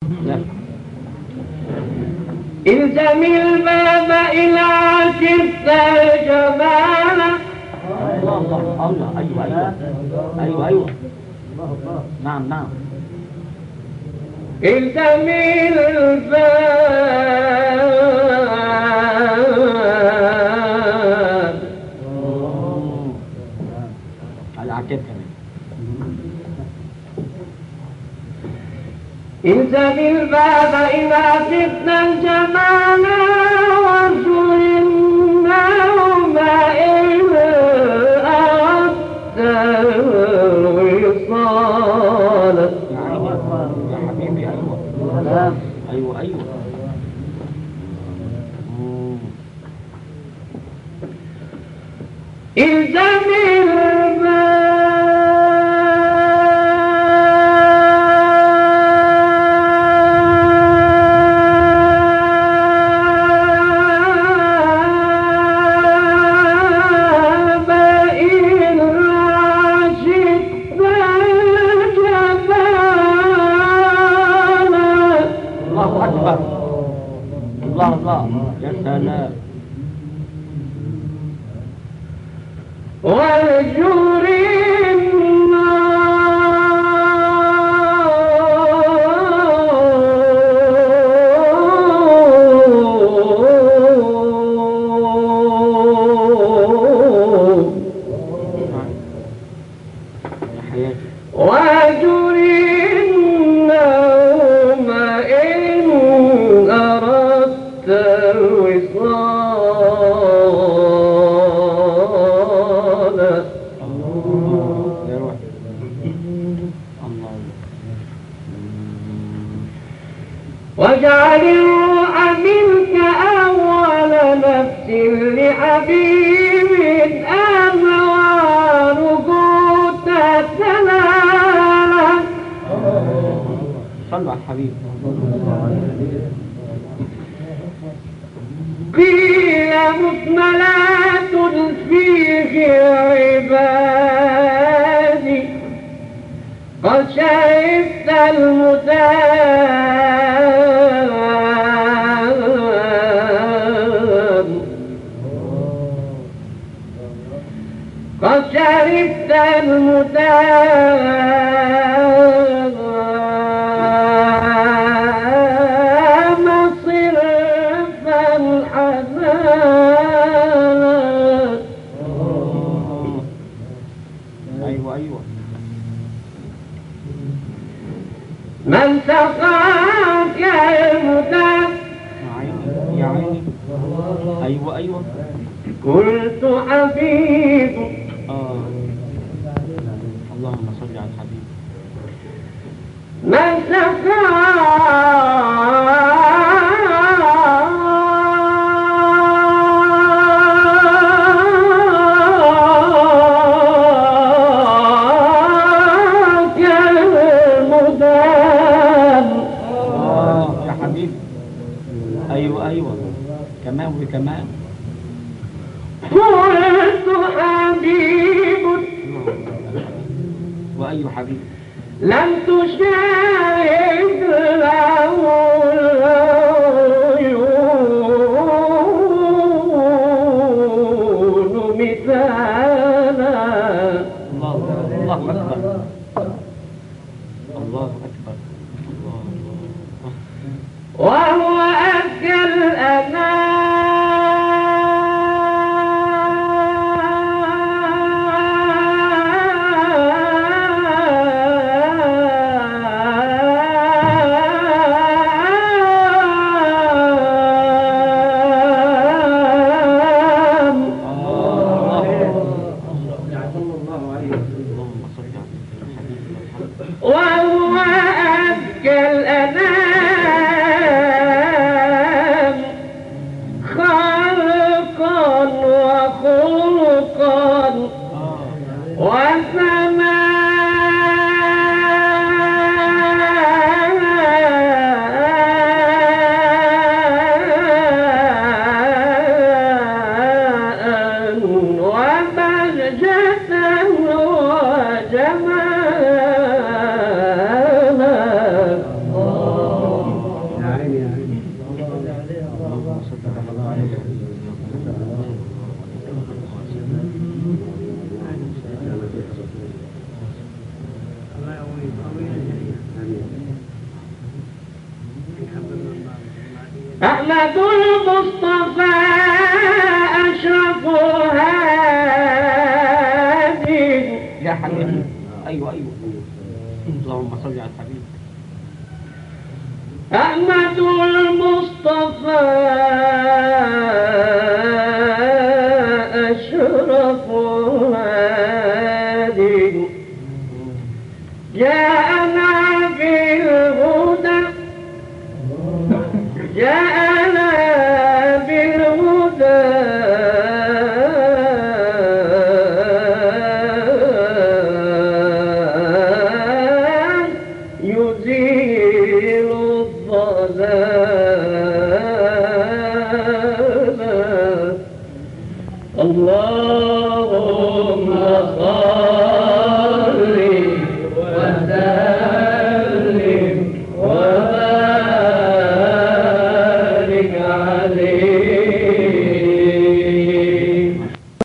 الزم الباب إلى شفت الجمال. الله أيوة نعم الزم الباب على عكاز كمان. الزم الباب إلى شفت الجمال وارجو النوم إن أردت الوصال. يا حبيبي أيوة الزم الله يا سلام. والجور واجعل الروح منك أول نفس لحبيب أموال قوت السلام. صلوا على الحبيب. قيل مثملات فيه عبادي قد شهدت المدام قد شهدت المدام صرف الحنان. أيوة من سقاك المدام. يا عيني أيوة قلت حبيب. اللهم صل على الحبيب. من سقاك المدام. يا حبيبي أيوة كمان وكمان. قلت حبيب. وأي حبيب لم تشاهد له العيون مثالا. الله أكبر. وهو أزكى الأنام. وهو أزكى الأنام أحمد المصطفى أشرف هادي. يا حبيبي. أيوة اللهم صل على الحبيب. أحمد المصطفى أشرف هادي جاءنا بالهدى جاءنا بالهدى يزيل الضلال. الله